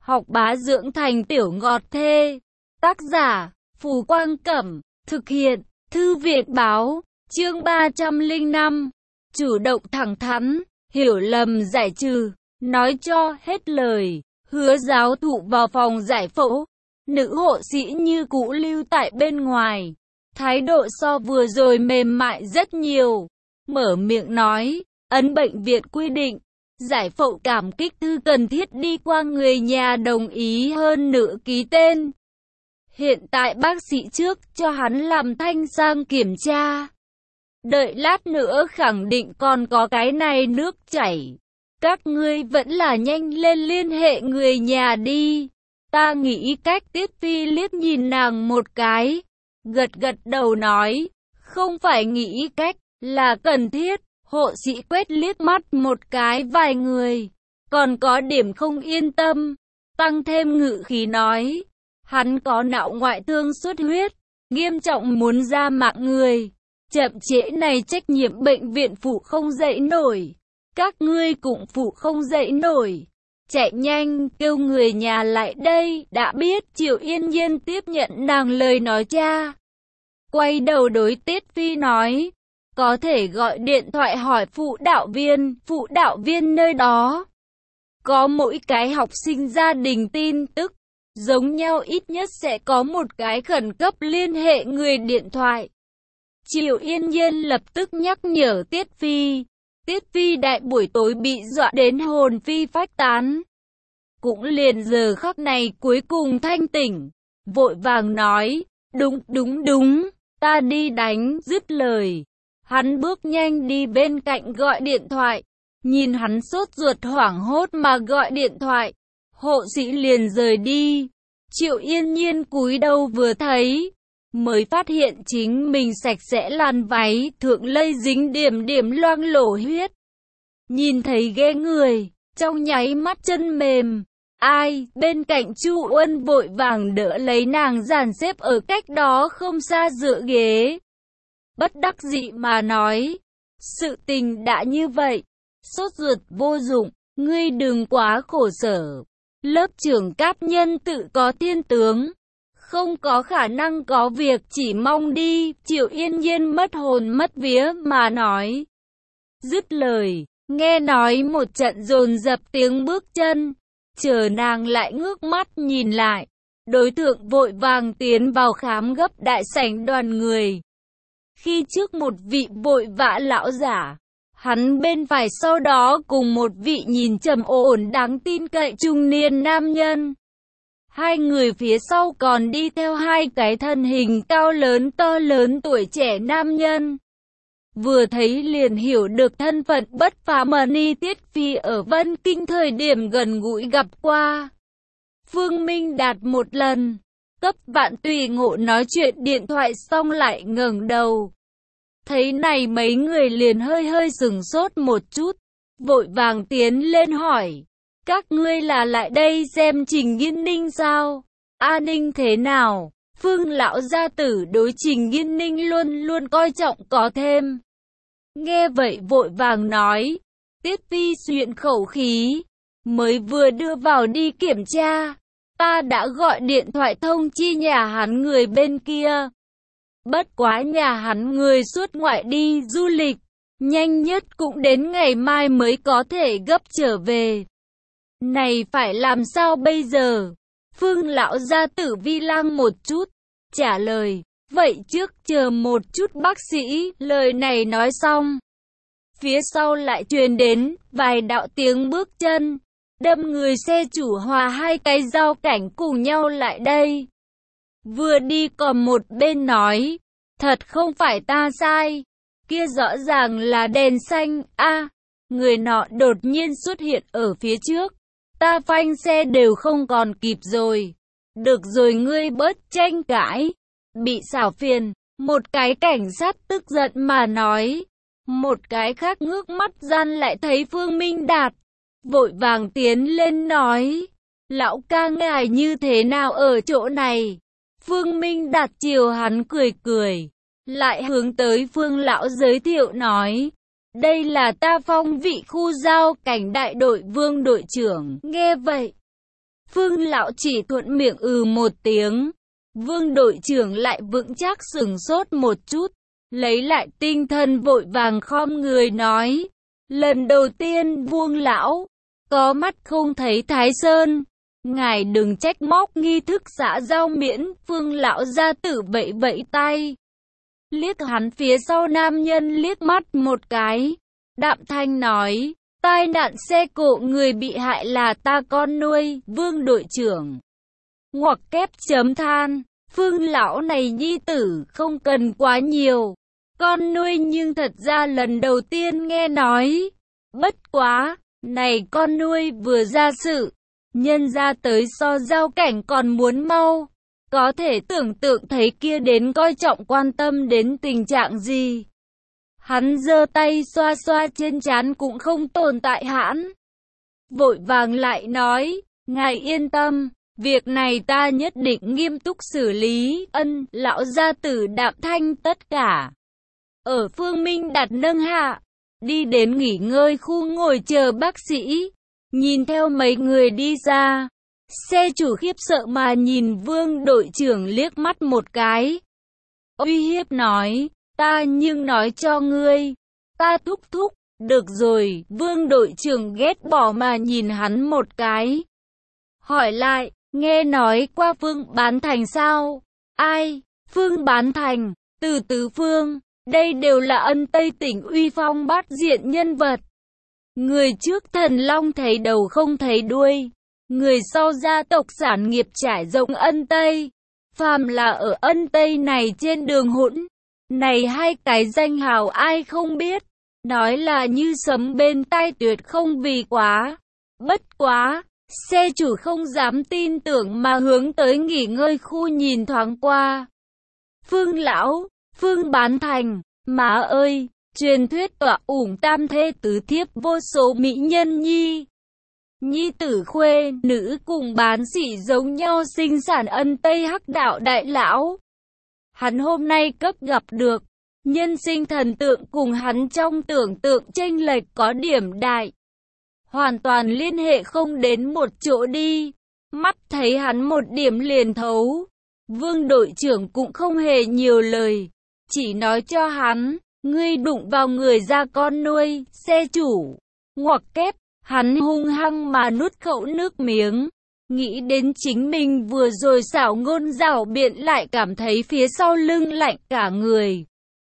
học bá dưỡng thành tiểu ngọt thê. Tác giả, Phù Quang Cẩm, thực hiện, Thư viện Báo, chương 305. Chủ động thẳng thắn, hiểu lầm giải trừ, nói cho hết lời, Hứa giáo thụ vào phòng giải phẫu. Nữ hộ sĩ như cũ lưu tại bên ngoài, thái độ so vừa rồi mềm mại rất nhiều. Mở miệng nói, ấn bệnh viện quy định, giải phẫu cảm kích thư cần thiết đi qua người nhà đồng ý hơn nữa ký tên. Hiện tại bác sĩ trước cho hắn làm thanh sang kiểm tra. Đợi lát nữa khẳng định còn có cái này nước chảy. Các ngươi vẫn là nhanh lên liên hệ người nhà đi. Ta nghĩ cách. Tiết Phi liếc nhìn nàng một cái, gật gật đầu nói, không phải nghĩ cách, là cần thiết. Hộ sĩ quét liếc mắt một cái vài người, còn có điểm không yên tâm, tăng thêm ngự khí nói, hắn có não ngoại thương xuất huyết, nghiêm trọng muốn ra mạng người. Chậm trễ này trách nhiệm bệnh viện phụ không dậy nổi, các ngươi cũng phụ không dậy nổi. Chạy nhanh, kêu người nhà lại đây. Đã biết. Triệu Yên Nhiên tiếp nhận nàng lời nói cha. Quay đầu đối Tiết Phi nói, có thể gọi điện thoại hỏi phụ đạo viên nơi đó. Có mỗi cái học sinh gia đình tin tức giống nhau ít nhất sẽ có một cái khẩn cấp liên hệ người điện thoại. Triệu Yên Nhiên lập tức nhắc nhở Tiết Phi. Tiết Phi đại buổi tối bị dọa đến hồn phi phách tán. Cũng liền giờ khắc này cuối cùng thanh tỉnh, vội vàng nói, đúng, ta đi đánh. Dứt lời, hắn bước nhanh đi bên cạnh gọi điện thoại. Nhìn hắn sốt ruột hoảng hốt mà gọi điện thoại, hộ sĩ liền rời đi. Triệu Yên Nhiên cúi đầu vừa thấy, mới phát hiện chính mình sạch sẽ làn váy thượng lây dính điểm loang lổ huyết. Nhìn thấy ghê người, trong nháy mắt chân mềm. Ai? Bên cạnh Chu Uân vội vàng đỡ lấy nàng dàn xếp ở cách đó không xa dựa ghế. Bất đắc dĩ mà nói, sự tình đã như vậy, sốt ruột vô dụng, ngươi đừng quá khổ sở. Lớp trưởng Cáp Nhân tự có thiên tướng, không có khả năng có việc, chỉ mong đi. Triệu Yên Nhiên mất hồn mất vía mà nói. Dứt lời, nghe nói một trận dồn dập tiếng bước chân, chờ nàng lại ngước mắt nhìn lại, đối tượng vội vàng tiến vào khám gấp đại sảnh đoàn người. Khi trước một vị vội vã lão giả, hắn bên phải sau đó cùng một vị nhìn trầm ổn đáng tin cậy trung niên nam nhân. Hai người phía sau còn đi theo hai cái thân hình cao lớn to lớn tuổi trẻ nam nhân. Vừa thấy liền hiểu được thân phận bất phàm Ni Tiết Phi ở Vân Kinh thời điểm gần gũi gặp qua. Phương Minh Đạt một lần, cấp Vạn Tùy Ngộ nói chuyện điện thoại xong lại ngẩng đầu. Thấy này mấy người liền hơi sửng sốt một chút, vội vàng tiến lên hỏi, các ngươi là lại đây xem Trình Nghiên Ninh sao? A Ninh thế nào? Phương lão gia tử đối Trình Nghiên Ninh luôn luôn coi trọng có thêm. Nghe vậy vội vàng nói, Tiết Phi xuyện khẩu khí, mới vừa đưa vào đi kiểm tra, ta đã gọi điện thoại thông chi nhà hắn người bên kia. Bất quá nhà hắn người xuất ngoại đi du lịch, nhanh nhất cũng đến ngày mai mới có thể gấp trở về. Này phải làm sao bây giờ? Phương lão gia tử vi lăng một chút, trả lời, vậy trước chờ một chút bác sĩ. Lời này nói xong, phía sau lại truyền đến vài đạo tiếng bước chân, đâm người xe chủ hòa hai cái dao cảnh cùng nhau lại đây. Vừa đi còn một bên nói, thật không phải ta sai, kia rõ ràng là đèn xanh. A, người nọ đột nhiên xuất hiện ở phía trước, ta phanh xe đều không còn kịp rồi. Được rồi ngươi bớt tranh cãi, bị xảo phiền. Một cái cảnh sát tức giận mà nói. Một cái khác ngước mắt gian lại thấy Phương Minh Đạt, vội vàng tiến lên nói, lão ca ngài như thế nào ở chỗ này? Phương Minh Đạt chiều hắn cười, lại hướng tới Phương lão giới thiệu nói, đây là ta phong vị khu giao cảnh đại đội Vương đội trưởng. Nghe vậy, Phương lão chỉ thuận miệng một tiếng. Vương đội trưởng lại vững chắc sửng sốt một chút, lấy lại tinh thần vội vàng khom người nói. Lần đầu tiên Vương lão, có mắt không thấy Thái Sơn. Ngài đừng trách móc nghi thức xã giao miễn. Phương lão gia tử vẫy vẫy tay. Liếc hắn phía sau nam nhân liếc mắt một cái. Đạm thanh nói, tai nạn xe cộ người bị hại là ta con nuôi, Vương đội trưởng. Ngoặc kép chấm than, Phương lão này nhi tử không cần quá nhiều. Con nuôi nhưng thật ra lần đầu tiên nghe nói. Bất quá, này con nuôi vừa ra sự, nhân ra tới so giao cảnh còn muốn mau. Có thể tưởng tượng thấy kia đến coi trọng quan tâm đến tình trạng gì. Hắn giơ tay xoa xoa trên trán cũng không tồn tại hãn. Vội vàng lại nói, ngài yên tâm, việc này ta nhất định nghiêm túc xử lý. Ân, lão gia tử Đạm thanh tất cả. Ở Phương Minh đặt nâng hạ, đi đến nghỉ ngơi khu ngồi chờ bác sĩ. Nhìn theo mấy người đi ra, xe chủ khiếp sợ mà nhìn Vương đội trưởng liếc mắt một cái. Uy hiếp nói, ta nhưng nói cho ngươi, ta thúc thúc, được rồi. Vương đội trưởng ghét bỏ mà nhìn hắn một cái. Hỏi lại, nghe nói qua Phương Bán Thành sao? Ai? Phương Bán Thành, từ Tứ Phương, đây đều là Ân Tây tỉnh uy phong bát diện nhân vật. Người trước Thần Long thấy đầu không thấy đuôi, người sau gia tộc sản nghiệp trải rộng Ân Tây. Phàm là ở Ân Tây này trên đường hỗn, này hai cái danh hào ai không biết, nói là như sấm bên tai tuyệt không vì quá. Bất quá, xe chủ không dám tin tưởng mà hướng tới nghỉ ngơi khu nhìn thoáng qua. Phương lão, Phương Bán Thành, má ơi, truyền thuyết tọa ủng tam thê tứ thiếp vô số mỹ nhân nhi. Nhi tử khuê, nữ cùng bán sỉ giống nhau sinh sản Ân Tây Hắc đạo đại lão. Hắn hôm nay cấp gặp được, nhân sinh thần tượng cùng hắn trong tưởng tượng chênh lệch có điểm đại. Hoàn toàn liên hệ không đến một chỗ đi. Mắt thấy hắn một điểm liền thấu. Vương đội trưởng cũng không hề nhiều lời, chỉ nói cho hắn, ngươi đụng vào người ra con nuôi, xe chủ. Ngoặc kép, hắn hung hăng mà nuốt khẩu nước miếng. Nghĩ đến chính mình vừa rồi xảo ngôn rảo biện lại cảm thấy phía sau lưng lạnh cả người.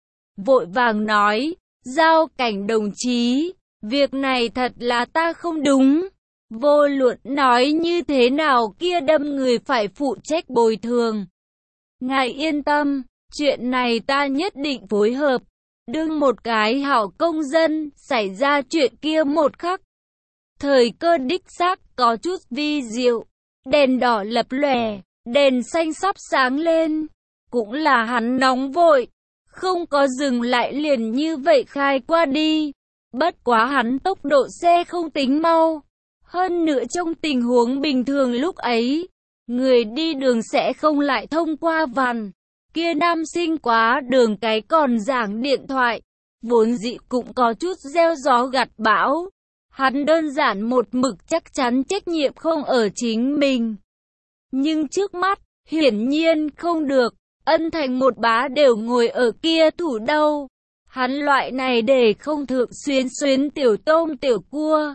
Vội vàng nói, Giao Cảnh đồng chí, việc này thật là ta không đúng. Vô luận nói như thế nào kia đâm người phải phụ trách bồi thường. Ngài yên tâm, chuyện này ta nhất định phối hợp. Đương một cái hảo công dân, xảy ra chuyện kia một khắc. Thời cơ đích xác có chút vi diệu. Đèn đỏ lập lòe, đèn xanh sắp sáng lên. Cũng là hắn nóng vội, không có dừng lại liền như vậy khai qua đi. Bất quá hắn tốc độ xe không tính mau. Hơn nữa trong tình huống bình thường lúc ấy, người đi đường sẽ không lại thông qua vằn. Kia nam sinh quá đường cái còn giảng điện thoại, vốn dĩ cũng có chút gieo gió gặt bão. Hắn đơn giản một mực chắc chắn trách nhiệm không ở chính mình. Nhưng trước mắt, hiển nhiên không được. Ân Thành một bá đều ngồi ở kia thủ đâu. Hắn loại này để không thường xuyến tiểu tôm tiểu cua.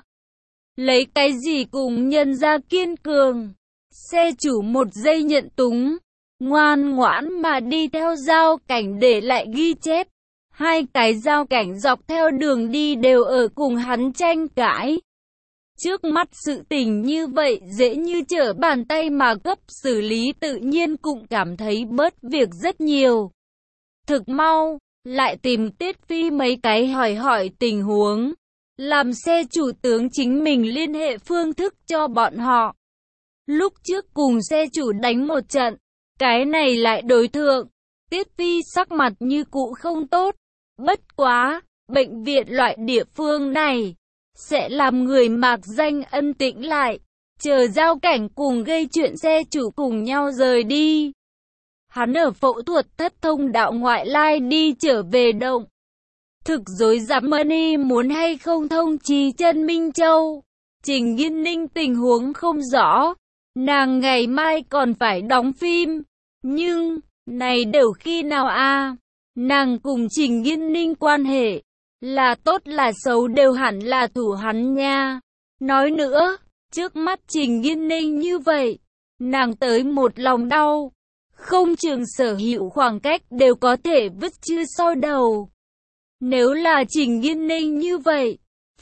Lấy cái gì cùng nhân ra kiên cường. Xe chủ một giây nhận túng, ngoan ngoãn mà đi theo Giao Cảnh để lại ghi chép. Hai cái Giao Cảnh dọc theo đường đi đều ở cùng hắn tranh cãi. Trước mắt sự tình như vậy dễ như trở bàn tay mà gấp xử lý tự nhiên cũng cảm thấy bớt việc rất nhiều. Thực mau, lại tìm Tiết Phi mấy cái hỏi tình huống. Làm xe chủ tướng chính mình liên hệ phương thức cho bọn họ. Lúc trước cùng xe chủ đánh một trận, cái này lại đối thượng. Tiết Phi sắc mặt như cũ không tốt. Bất quá, bệnh viện loại địa phương này sẽ làm người mạc danh ân tĩnh lại, chờ Giao Cảnh cùng gây chuyện xe chủ cùng nhau rời đi. Hắn ở phẫu thuật thất thông đạo ngoại lai đi trở về động. Thực dối dám Mani muốn hay không thông trì chân Minh Châu. Trình Nghiên Ninh tình huống không rõ, nàng ngày mai còn phải đóng phim. Nhưng, này đều khi nào a? Nàng cùng Trình Nghiên Ninh quan hệ, là tốt là xấu đều hẳn là thủ hắn nha. Nói nữa, trước mắt Trình Nghiên Ninh như vậy, nàng tới một lòng đau. Không chừng sở hữu khoảng cách đều có thể vứt chưa sau đầu. Nếu là Trình Nghiên Ninh như vậy,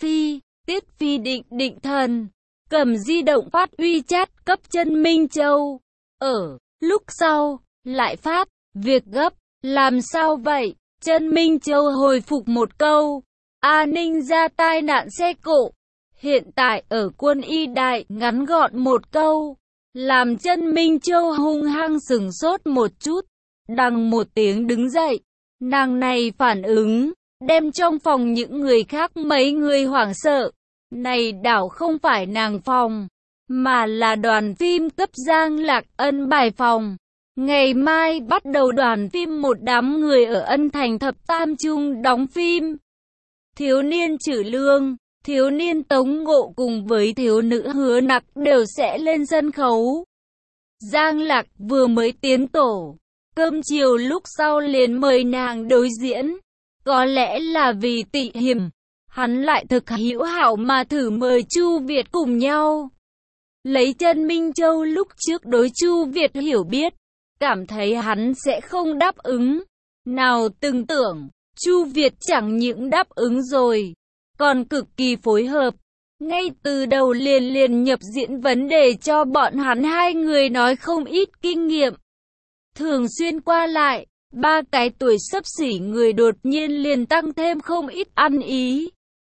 Tiết Phi định thần, cầm di động phát WeChat cấp Chân Minh Châu. Ở lúc sau, lại phát, việc gấp, làm sao vậy? Chân Minh Châu hồi phục một câu, A Ninh ra tai nạn xe cộ. Hiện tại ở quân y đại, ngắn gọn một câu, làm Chân Minh Châu hung hăng sửng sốt một chút, đằng một tiếng đứng dậy. Nàng này phản ứng, đem trong phòng những người khác mấy người hoảng sợ. Này đảo không phải nàng phòng, mà là đoàn phim cấp Giang Lạc Ân bài phòng. Ngày mai bắt đầu đoàn phim một đám người ở Ân Thành Thập Tam Trung đóng phim. Thiếu niên Trử Lương, thiếu niên Tống Ngộ cùng với thiếu nữ Hứa Nặc đều sẽ lên sân khấu. Giang Lạc vừa mới tiến tổ, cơm chiều lúc sau liền mời nàng đối diễn. Có lẽ là vì tị hiểm, hắn lại thực hữu hảo mà thử mời Chu Việt cùng nhau. Lấy Chân Minh Châu lúc trước đối Chu Việt hiểu biết, cảm thấy hắn sẽ không đáp ứng. Nào từng tưởng, Chu Việt chẳng những đáp ứng rồi, còn cực kỳ phối hợp. Ngay từ đầu liền nhập diễn vấn đề cho bọn hắn hai người nói không ít kinh nghiệm. Thường xuyên qua lại, ba cái tuổi xấp xỉ người đột nhiên liền tăng thêm không ít ăn ý.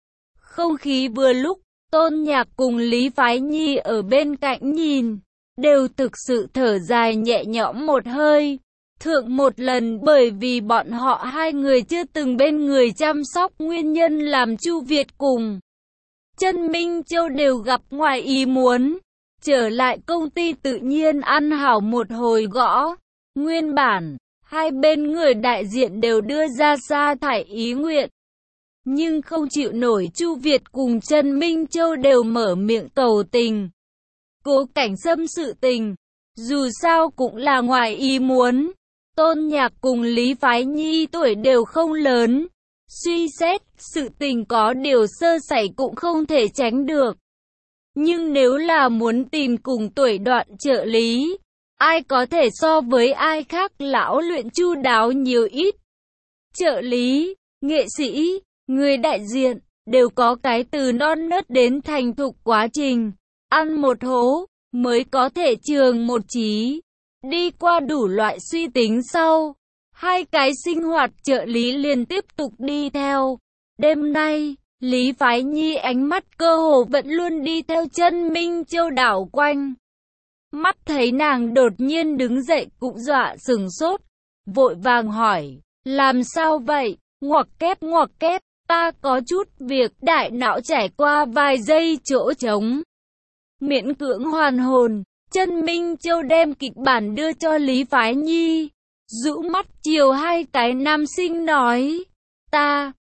Không khí vừa lúc, Tôn Nhạc cùng Lý Phái Nhi ở bên cạnh nhìn, đều thực sự thở dài nhẹ nhõm một hơi. Thượng một lần bởi vì bọn họ hai người chưa từng bên người chăm sóc nguyên nhân làm Chu Việt cùng Chân Minh Châu đều gặp ngoài ý muốn. Trở lại công ty tự nhiên ăn hảo một hồi gõ. Nguyên bản, hai bên người đại diện đều đưa ra sa thải ý nguyện. Nhưng không chịu nổi Chu Việt cùng Chân Minh Châu đều mở miệng cầu tình. Cố Cảnh Sâm sự tình, dù sao cũng là ngoài ý muốn. Tôn Nhạc cùng Lý Phái Nhi tuổi đều không lớn. Suy xét, sự tình có điều sơ sẩy cũng không thể tránh được. Nhưng nếu là muốn tìm cùng tuổi đoạn trợ lý, ai có thể so với ai khác lão luyện chu đáo nhiều ít. Trợ lý, nghệ sĩ, người đại diện, đều có cái từ non nớt đến thành thục quá trình. Ăn một hố, mới có thể trường một trí. Đi qua đủ loại suy tính sau, hai cái sinh hoạt trợ lý liền tiếp tục đi theo. Đêm nay, Lý Phái Nhi ánh mắt cơ hồ vẫn luôn đi theo Chân Minh Châu đảo quanh. Mắt thấy nàng đột nhiên đứng dậy cũng dọa sửng sốt, vội vàng hỏi, làm sao vậy? Ngoặc kép, ta có chút việc, đại não trải qua vài giây chỗ trống. Miễn cưỡng hoàn hồn, Chân Minh Châu đem kịch bản đưa cho Lý Phái Nhi, rũ mắt chiều hai cái nam sinh nói, ta,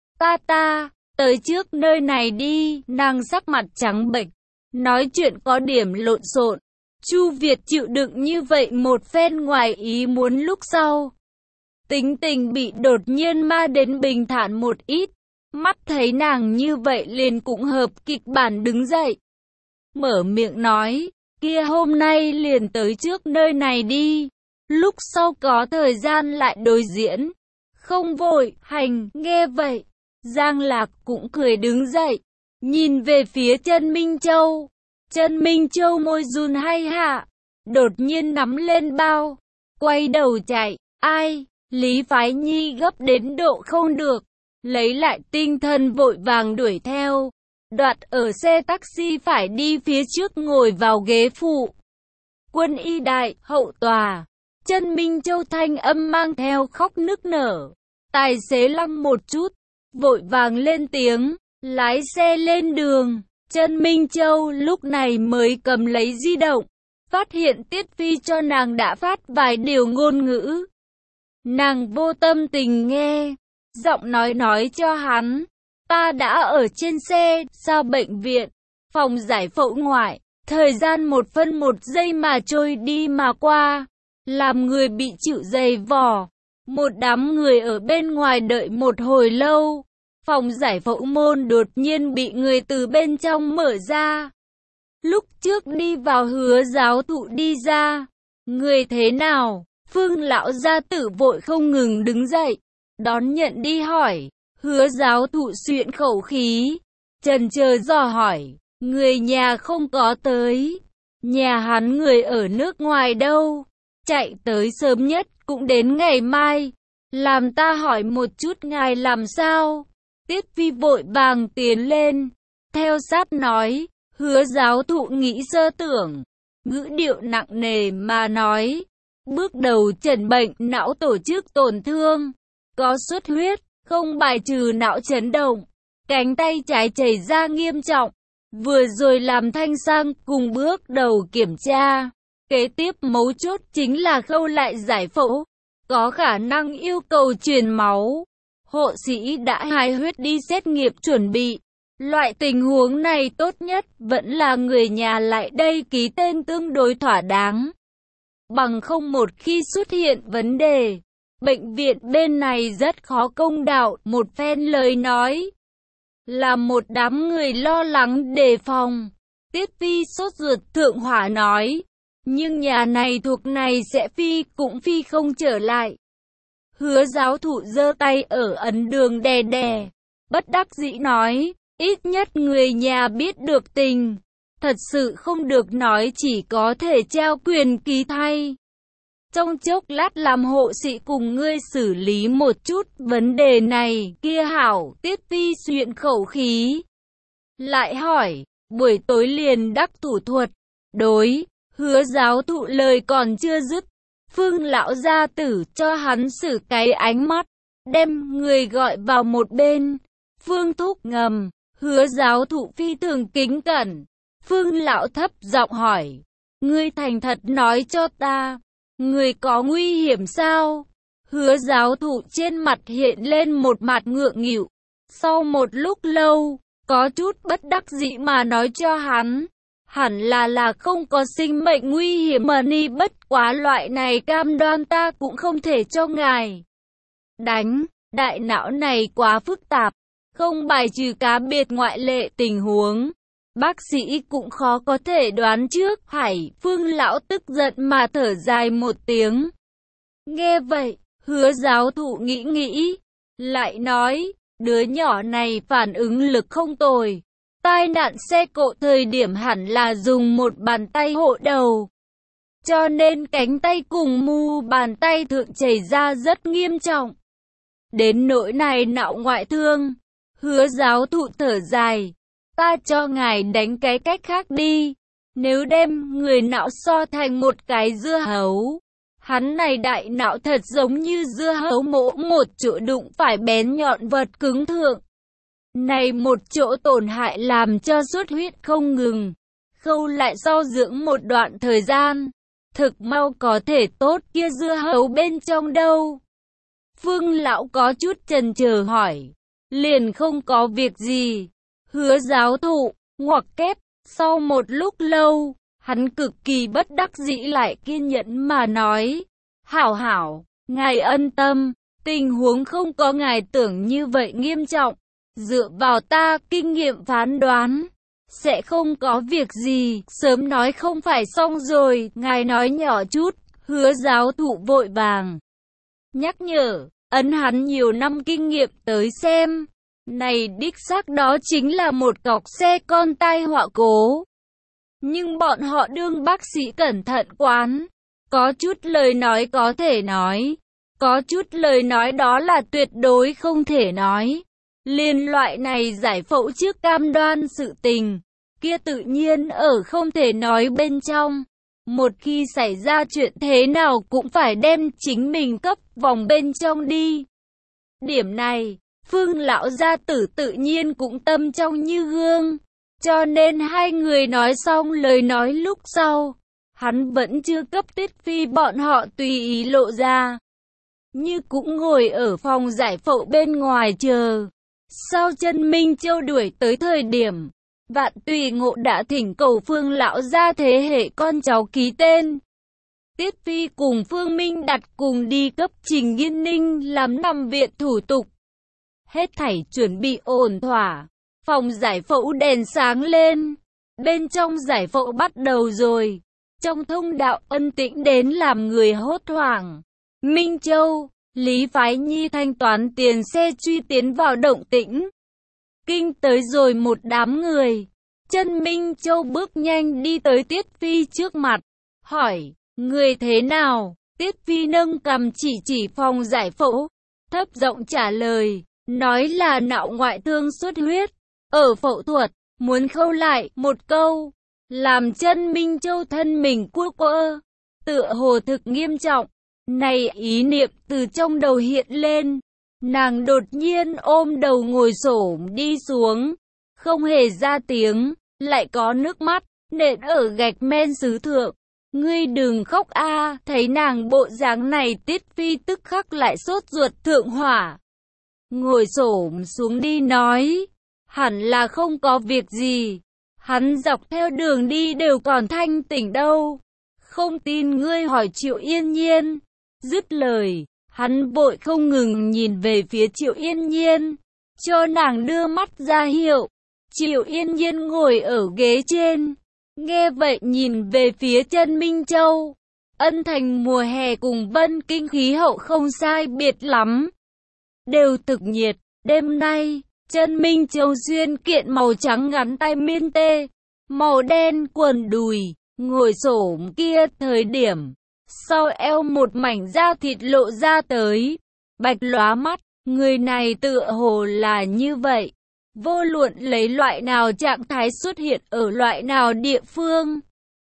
tới trước nơi này đi. Nàng sắc mặt trắng bệch, nói chuyện có điểm lộn xộn. Chu Việt chịu đựng như vậy một phen ngoài ý muốn lúc sau, tính tình bị đột nhiên ma đến bình thản một ít. Mắt thấy nàng như vậy liền cũng hợp kịch bản đứng dậy, mở miệng nói, kia hôm nay liền tới trước nơi này đi, lúc sau có thời gian lại đối diễn. Không vội, hành. Nghe vậy, Giang Lạc cũng cười đứng dậy, nhìn về phía Chân Minh Châu. Chân Minh Châu môi run hay hạ, đột nhiên nắm lên bao, quay đầu chạy. Ai? Lý Phái Nhi gấp đến độ không được, lấy lại tinh thần vội vàng đuổi theo. Đoạt ở xe taxi phải đi phía trước ngồi vào ghế phụ. Quân y đại, hậu tòa. Chân Minh Châu thanh âm mang theo khóc nức nở. Tài xế lăng một chút, vội vàng lên tiếng, lái xe lên đường. Chân Minh Châu lúc này mới cầm lấy di động, phát hiện Tiết Phi cho nàng đã phát vài điều ngôn ngữ. Nàng vô tâm tình nghe, giọng nói cho hắn, ta đã ở trên xe, sao bệnh viện, phòng giải phẫu ngoại, Thời gian 1 phân 1 giây mà trôi đi mà qua, làm người bị chịu dày vò. Một đám người ở bên ngoài đợi một hồi lâu. Phòng giải phẫu môn đột nhiên bị người từ bên trong mở ra. Lúc trước đi vào Hứa giáo thụ đi ra. Người thế nào? Phương lão gia tử vội không ngừng đứng dậy, đón nhận đi hỏi. Hứa giáo thụ xuyện khẩu khí, chần chờ dò hỏi. Người nhà không có tới. Nhà hắn người ở nước ngoài đâu? Chạy tới sớm nhất cũng đến ngày mai. Làm ta hỏi một chút ngài làm sao? Tiết Phi vội vàng tiến lên, theo sát nói. Hứa giáo thụ nghĩ sơ tưởng, ngữ điệu nặng nề mà nói. Bước đầu chẩn bệnh não tổ chức tổn thương, có xuất huyết, không bài trừ não chấn động, cánh tay trái chảy ra nghiêm trọng. Vừa rồi làm thanh sang cùng bước đầu kiểm tra. Kế tiếp mấu chốt chính là khâu lại giải phẫu, có khả năng yêu cầu truyền máu. Hộ sĩ đã hái huyết đi xét nghiệm chuẩn bị. Loại tình huống này tốt nhất vẫn là người nhà lại đây ký tên tương đối thỏa đáng. Bằng không một khi xuất hiện vấn đề, bệnh viện bên này rất khó công đạo. Một phen lời nói, là một đám người lo lắng đề phòng. Tiết Phi sốt ruột thượng hỏa nói, nhưng nhà này thuộc này sẽ phi cũng phi không trở lại. Hứa giáo thụ giơ tay ở ấn đường đè đè, bất đắc dĩ nói, ít nhất người nhà biết được tình, thật sự không được nói chỉ có thể trao quyền ký thay. Trong chốc lát làm hộ sĩ cùng ngươi xử lý một chút vấn đề này kia hảo. Tiết Phi xuyện khẩu khí, lại hỏi, buổi tối liền đắc thủ thuật. Đối, Hứa giáo thụ lời còn chưa dứt, Phương lão gia tử cho hắn xử cái ánh mắt, đem người gọi vào một bên. Phương thúc ngầm. Hứa giáo thụ phi thường kính cẩn. Phương lão thấp giọng hỏi, ngươi thành thật nói cho ta, người có nguy hiểm sao? Hứa giáo thụ trên mặt hiện lên một mặt ngượng nghịu. Sau một lúc lâu, có chút bất đắc dĩ mà nói cho hắn, hẳn là không có sinh mệnh nguy hiểm mà ni, bất quá loại này cam đoan ta cũng không thể cho ngài đánh. Đại não này quá phức tạp, không bài trừ cá biệt ngoại lệ tình huống. Bác sĩ cũng khó có thể đoán trước. Hải Phương lão tức giận mà thở dài một tiếng. Nghe vậy, Hứa giáo thụ nghĩ, lại nói, đứa nhỏ này phản ứng lực không tồi. Tai nạn xe cộ thời điểm hẳn là dùng một bàn tay hộ đầu, cho nên cánh tay cùng mu bàn tay thượng chảy ra rất nghiêm trọng. Đến nỗi này não ngoại thương. Hứa giáo thụ thở dài, ta cho ngài đánh cái cách khác đi. Nếu đem người não so thành một cái dưa hấu, hắn này đại não thật giống như dưa hấu mỗ một chỗ đụng phải bén nhọn vật cứng thượng. Này một chỗ tổn hại làm cho xuất huyết không ngừng. Khâu lại sau dưỡng một đoạn thời gian, thực mau có thể tốt. Kia dưa hấu bên trong đâu? Phương lão có chút chần chờ hỏi. Liền không có việc gì. Hứa giáo thụ ngoặc kép. Sau một lúc lâu, hắn cực kỳ bất đắc dĩ lại kiên nhẫn mà nói, hảo, ngài ân tâm, tình huống không có ngài tưởng như vậy nghiêm trọng. Dựa vào ta kinh nghiệm phán đoán, sẽ không có việc gì. Sớm nói không phải xong rồi, ngài nói nhỏ chút. Hứa giáo thụ vội vàng nhắc nhở, ấn hắn nhiều năm kinh nghiệm tới xem. Này đích xác đó chính là một cọc xe con tai họa cố. Nhưng bọn họ đương bác sĩ cẩn thận quán. Có chút lời nói có thể nói, có chút lời nói đó là tuyệt đối không thể nói. Liên loại này giải phẫu trước cam đoan sự tình, kia tự nhiên ở không thể nói bên trong. Một khi xảy ra chuyện thế nào cũng phải đem chính mình cấp vòng bên trong đi. Điểm này, Phương lão gia tử tự nhiên cũng tâm trong như gương. Cho nên hai người nói xong lời nói lúc sau, hắn vẫn chưa cấp Tiết Phi bọn họ tùy ý lộ ra. Như cũng ngồi ở phòng giải phẫu bên ngoài chờ. Sau chân Minh Châu đuổi tới thời điểm, Vạn Tùy Ngộ đã thỉnh cầu Phương lão gia thế hệ con cháu ký tên. Tiết Phi cùng Phương Minh Đạt cùng đi cấp Trình Nghiên Ninh làm nằm viện thủ tục. Hết thảy chuẩn bị ổn thỏa, phòng giải phẫu đèn sáng lên. Bên trong giải phẫu bắt đầu rồi. Trong thông đạo Ân Tĩnh đến làm người hốt hoảng. Minh Châu, Lý Phái Nhi thanh toán tiền xe truy tiến vào Động Tĩnh. Kinh tới rồi một đám người. Chân Minh Châu bước nhanh đi tới Tiết Phi trước mặt, hỏi, người thế nào? Tiết Phi nâng cằm chỉ phòng giải phẫu, thấp giọng trả lời, nói là nạo ngoại thương xuất huyết. Ở phẫu thuật, muốn khâu lại một câu, làm Chân Minh Châu thân mình cua quơ, tựa hồ thực nghiêm trọng. Này ý niệm từ trong đầu hiện lên, nàng đột nhiên ôm đầu ngồi xổm đi xuống, không hề ra tiếng, lại có nước mắt nện ở gạch men sứ thượng. Ngươi đừng khóc a. Thấy nàng bộ dáng này, Tiết Phi tức khắc lại sốt ruột thượng hỏa. Ngồi xổm xuống đi nói, hẳn là không có việc gì, hắn dọc theo đường đi đều còn thanh tỉnh đâu. Không tin ngươi hỏi Triệu Yên Nhiên. Dứt lời, hắn vội không ngừng nhìn về phía Triệu Yên Nhiên, cho nàng đưa mắt ra hiệu. Triệu Yên Nhiên ngồi ở ghế trên, nghe vậy nhìn về phía Chân Minh Châu. Ân Thành mùa hè cùng Vân Kinh khí hậu không sai biệt lắm, đều thực nhiệt. Đêm nay, Chân Minh Châu xuyên kiện màu trắng ngắn tay miên tê, màu đen quần đùi, ngồi xổm kia thời điểm, sau eo một mảnh da thịt lộ ra tới, bạch lóa mắt. Người này tựa hồ là như vậy, vô luận lấy loại nào trạng thái xuất hiện ở loại nào địa phương,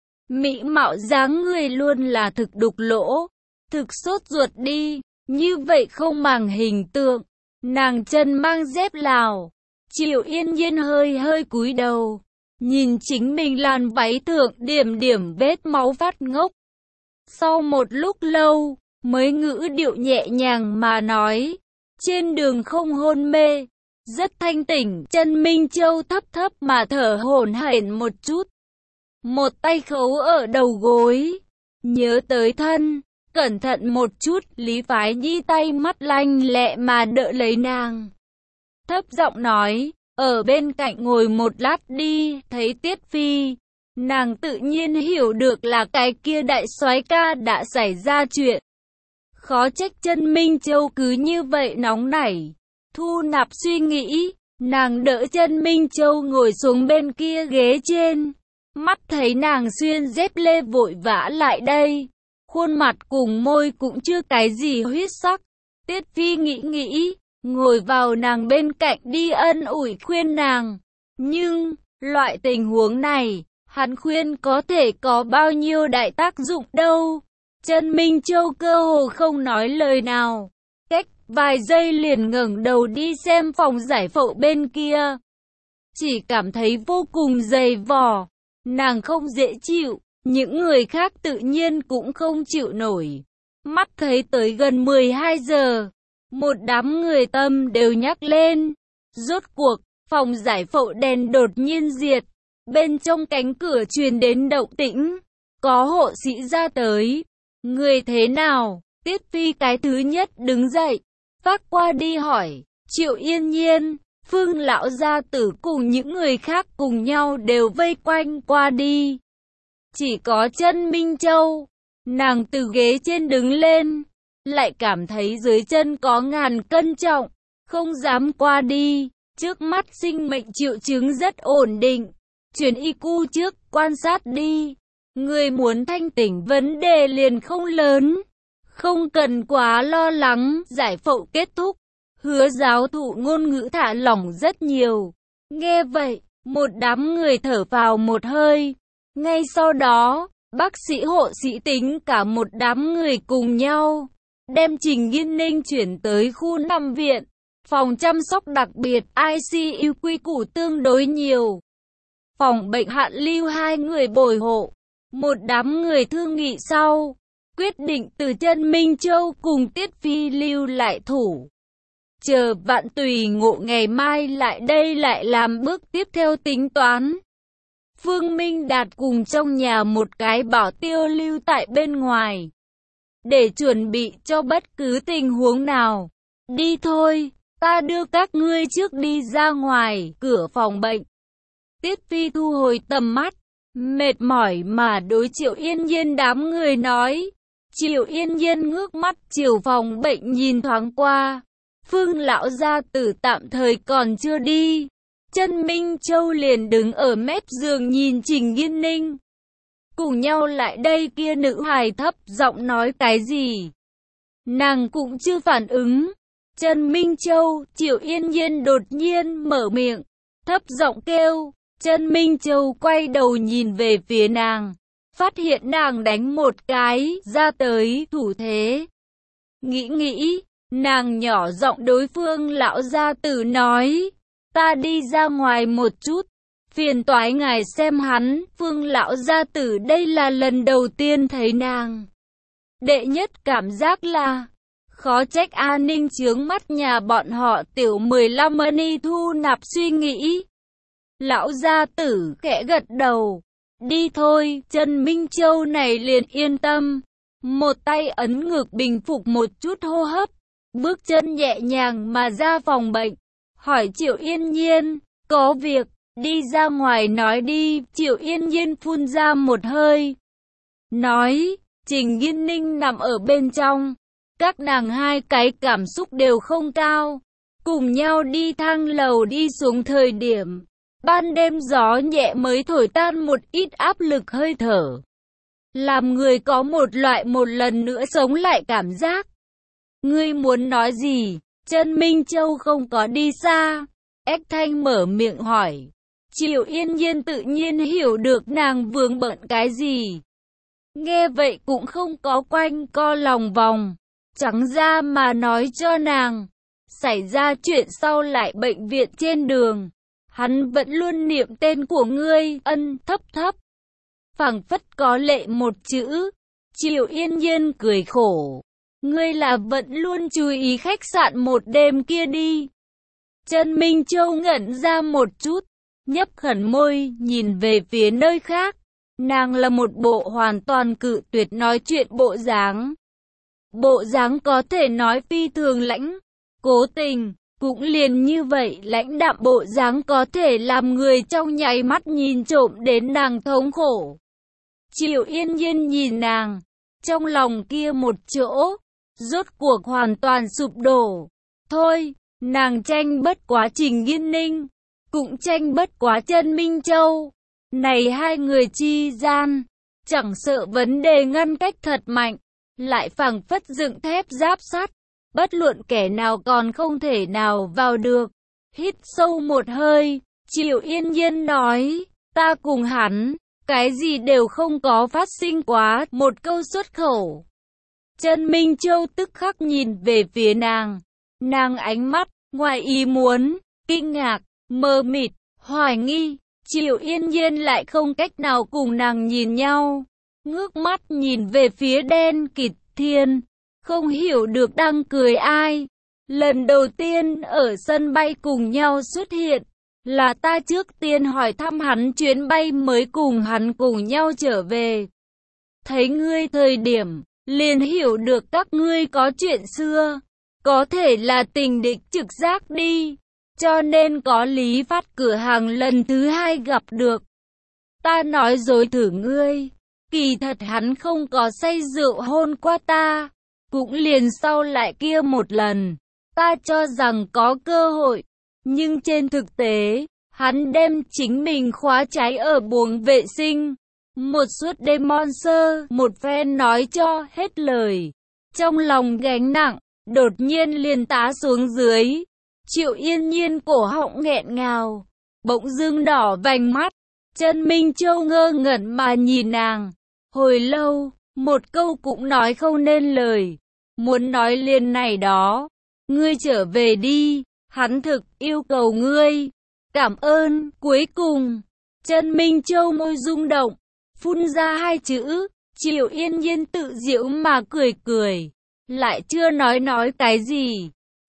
mỹ mạo dáng người luôn là thực đục lỗ, thực sốt ruột đi, như vậy không màng hình tượng. Nàng chân mang dép Lào. Triệu Yên Nhiên hơi cúi đầu, nhìn chính mình làn váy thượng điểm vết máu phát ngốc. Sau một lúc lâu, mới ngữ điệu nhẹ nhàng mà nói, trên đường không hôn mê, rất thanh tỉnh. Chân Minh Châu thấp mà thở hổn hển một chút, một tay khấu ở đầu gối, nhớ tới thân, cẩn thận một chút. Lý Phái Nhi tay mắt lanh lẹ mà đỡ lấy nàng, thấp giọng nói, ở bên cạnh ngồi một lát đi. Thấy Tiết Phi, nàng tự nhiên hiểu được là cái kia đại soái ca đã xảy ra chuyện. Khó trách Chân Minh Châu cứ như vậy nóng nảy. Thu nạp suy nghĩ, nàng đỡ Chân Minh Châu ngồi xuống bên kia ghế trên. Mắt thấy nàng xuyên dép lê vội vã lại đây, khuôn mặt cùng môi cũng chưa cái gì huyết sắc. Tiết Phi nghĩ, ngồi vào nàng bên cạnh đi ân ủi khuyên nàng. Nhưng, loại tình huống này, hắn khuyên có thể có bao nhiêu đại tác dụng đâu. Chân Minh Châu cơ hồ không nói lời nào, cách vài giây liền ngẩng đầu đi xem phòng giải phẫu bên kia. Chỉ cảm thấy vô cùng dày vò, nàng không dễ chịu, những người khác tự nhiên cũng không chịu nổi. Mắt thấy tới gần 12 giờ, một đám người tâm đều nhắc lên. Rốt cuộc, phòng giải phẫu đèn đột nhiên diệt, bên trong cánh cửa truyền đến động tĩnh, có hộ sĩ ra tới. Người thế nào? Tiết Phi cái thứ nhất đứng dậy, vác qua đi hỏi. Triệu Yên Nhiên, Phương lão gia tử cùng những người khác cùng nhau đều vây quanh qua đi. Chỉ có Chân Minh Châu, nàng từ ghế trên đứng lên, lại cảm thấy dưới chân có ngàn cân trọng, không dám qua đi. Trước mắt sinh mệnh triệu chứng rất ổn định, chuyển IQ trước, quan sát đi. Người muốn thanh tỉnh vấn đề liền không lớn, không cần quá lo lắng. Giải phẫu kết thúc, Hứa giáo thụ ngôn ngữ thả lỏng rất nhiều. Nghe vậy, một đám người thở vào một hơi. Ngay sau đó, bác sĩ hộ sĩ tính cả một đám người cùng nhau đem Trình Nghiên Ninh chuyển tới khu nằm viện, phòng chăm sóc đặc biệt ICU quy củ tương đối nhiều. Phòng bệnh hạn lưu 2 người bồi hộ. Một đám người thương nghị sau, quyết định từ Chân Minh Châu cùng Tiết Phi lưu lại thủ. chờ Vạn Tùy Ngộ ngày mai lại đây lại làm bước tiếp theo tính toán. Phương Minh Đạt cùng trong nhà một cái bảo tiêu lưu tại bên ngoài, để chuẩn bị cho bất cứ tình huống nào. Đi thôi, ta đưa các ngươi trước đi ra ngoài, cửa phòng bệnh. Tiết Phi thu hồi tầm mắt, mệt mỏi mà đối Triệu Yên Nhiên đám người nói. Triệu Yên Nhiên ngước mắt chiều phòng bệnh nhìn thoáng qua. Phương lão gia tử tạm thời còn chưa đi. Chân Minh Châu liền đứng ở mép giường nhìn Trình Nghiên Ninh. Cùng nhau lại đây kia nữ hài thấp giọng nói cái gì. Nàng cũng chưa phản ứng. Chân Minh Châu, Triệu Yên Nhiên đột nhiên mở miệng, thấp giọng kêu. Chân Minh Châu quay đầu nhìn về phía nàng, phát hiện nàng đánh một cái ra tới thủ thế. Nghĩ, nàng nhỏ giọng đối Phương lão gia tử nói, ta đi ra ngoài một chút, phiền toái ngài xem hắn. Phương lão gia tử đây là lần đầu tiên thấy nàng. Đệ nhất cảm giác là, khó trách an ninh chướng mắt nhà bọn họ. Tiểu 15 Mani thu nạp suy nghĩ. Lão gia tử khẽ gật đầu. Đi thôi, Chân Minh Châu này liền yên tâm. Một tay ấn ngực bình phục một chút hô hấp. Bước chân nhẹ nhàng mà ra phòng bệnh. Hỏi Triệu Yên Nhiên, có việc, đi ra ngoài nói đi. Triệu Yên Nhiên phun ra một hơi. Nói, Trình Nghiên Ninh nằm ở bên trong. Các nàng hai cái cảm xúc đều không cao. Cùng nhau đi thang lầu đi xuống thời điểm. Ban đêm gió nhẹ mới thổi tan một ít áp lực hơi thở. Làm người có một loại một lần nữa sống lại cảm giác. Ngươi muốn nói gì? Chân Minh Châu không có đi xa. Ếch Thanh mở miệng hỏi. Triệu Yên Nhiên tự nhiên hiểu được nàng vướng bận cái gì. Nghe vậy cũng không có quanh co lòng vòng. Trắng ra mà nói cho nàng. Xảy ra chuyện sau lại bệnh viện trên đường. Hắn vẫn luôn niệm tên của ngươi, thấp. Phảng phất có lệ một chữ. Triệu Yên Nhiên cười khổ. Ngươi là vẫn luôn chú ý khách sạn một đêm kia đi. Chân Minh Châu ngẩn ra một chút, nhấp khẩn môi, nhìn về phía nơi khác. Nàng là một bộ hoàn toàn cự tuyệt nói chuyện bộ dáng. Bộ dáng có thể nói phi thường lãnh, cố tình. Cũng liền như vậy lãnh đạm bộ dáng có thể làm người trong nháy mắt nhìn trộm đến nàng thống khổ. Triệu Yên Nhiên nhìn nàng, trong lòng kia một chỗ, rốt cuộc hoàn toàn sụp đổ. Thôi, nàng tranh bất quá Trình Nghiên Ninh, cũng tranh bất quá Chân Minh Châu. Này hai người chi gian, chẳng sợ vấn đề ngăn cách thật mạnh, lại phảng phất dựng thép giáp sắt. Bất luận kẻ nào còn không thể nào vào được. Hít sâu một hơi, Triệu Yên Nhiên nói, ta cùng hắn, cái gì đều không có phát sinh quá. Một câu xuất khẩu. Chân Minh Châu tức khắc nhìn về phía nàng. Nàng ánh mắt, ngoài ý muốn, kinh ngạc, mờ mịt, hoài nghi. Triệu Yên Nhiên lại không cách nào cùng nàng nhìn nhau. Ngước mắt nhìn về phía đen kịt thiên. Không hiểu được đang cười ai. Lần đầu tiên ở sân bay cùng nhau xuất hiện. Là ta trước tiên hỏi thăm hắn chuyến bay mới cùng hắn cùng nhau trở về. Thấy ngươi thời điểm, liền hiểu được các ngươi có chuyện xưa. Có thể là tình địch trực giác đi. Cho nên có lý phát cửa hàng lần thứ hai gặp được. Ta nói dối thử ngươi. Kỳ thật hắn không có say rượu hôn qua ta. Cũng liền sau lại kia một lần, ta cho rằng có cơ hội, nhưng trên thực tế, hắn đem chính mình khóa cháy ở buồng vệ sinh. Một suốt đêm monster, một phen nói cho hết lời. Trong lòng gánh nặng, đột nhiên liền tá xuống dưới. Triệu Yên Nhiên cổ họng nghẹn ngào, bỗng dưng đỏ vành mắt. Chân Minh Châu ngơ ngẩn mà nhìn nàng, hồi lâu, một câu cũng nói không nên lời. Muốn nói liền này đó, ngươi trở về đi, hắn thực yêu cầu ngươi. Cảm ơn. Cuối cùng, Chân Minh Châu môi rung động, phun ra hai chữ. Triệu Yên Nhiên tự giễu mà cười cười, lại chưa nói cái gì.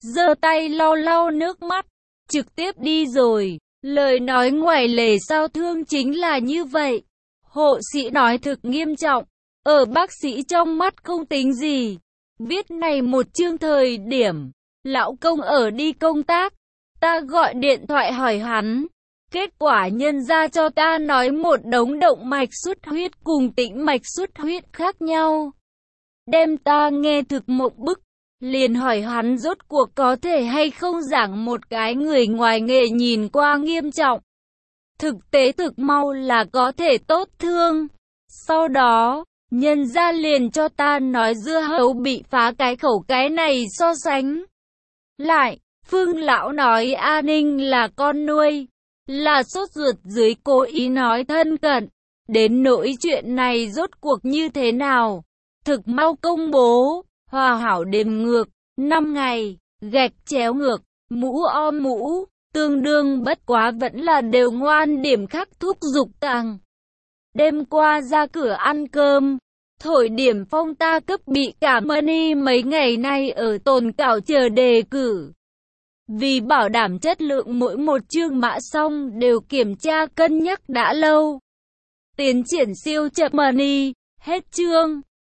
giơ tay lau lau nước mắt, trực tiếp đi rồi. Lời nói ngoài lề sao thương chính là như vậy. Hộ sĩ nói thực nghiêm trọng, ở bác sĩ trong mắt không tính gì. Viết này một chương thời điểm, lão công ở đi công tác, ta gọi điện thoại hỏi hắn. Kết quả nhân ra cho ta nói một đống động mạch xuất huyết cùng tĩnh mạch xuất huyết khác nhau. Đem ta nghe thực mộng bức, liền hỏi hắn rốt cuộc có thể hay không giảng một cái người ngoài nghề nhìn qua nghiêm trọng. Thực tế thực mau là có thể tốt thương. Sau đó, nhân ra liền cho ta nói dưa hấu bị phá cái khẩu cái này so sánh. Lại, Phương lão nói A Ninh là con nuôi, là sốt ruột dưới cố ý nói thân cận. Đến nỗi chuyện này rốt cuộc như thế nào? Thực mau công bố, hòa hảo đếm ngược, 5 ngày, gạch chéo ngược, mũ om mũ, tương đương bất quá vẫn là đều ngoan điểm khắc thúc giục càng. Đêm qua ra cửa ăn cơm, thổi điểm phong ta cấp bị cả money mấy ngày nay ở tồn cảo chờ đề cử. Vì bảo đảm chất lượng mỗi một chương mã xong đều kiểm tra cân nhắc đã lâu. Tiến triển siêu chậm money, hết chương.